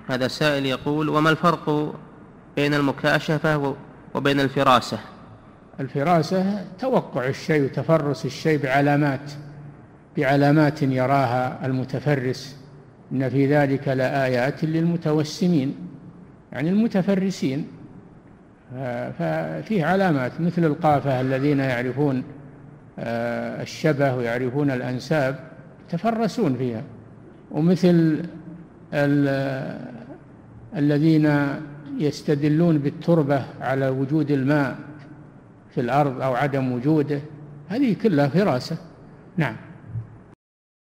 هذا سائل يقول: وما الفرق بين المكاشفة وبين الفراسة؟ الفراسة توقع الشيء وتفرس الشيء بعلامات يراها المتفرس، إن في ذلك لآيات للمتوسمين، يعني المتفرسين. ففيه علامات مثل القافة الذين يعرفون الشبه ويعرفون الأنساب يتفرسون فيها، ومثل الذين يستدلون بالتربة على وجود الماء في الأرض أو عدم وجوده، هذه كلها فراسة. نعم.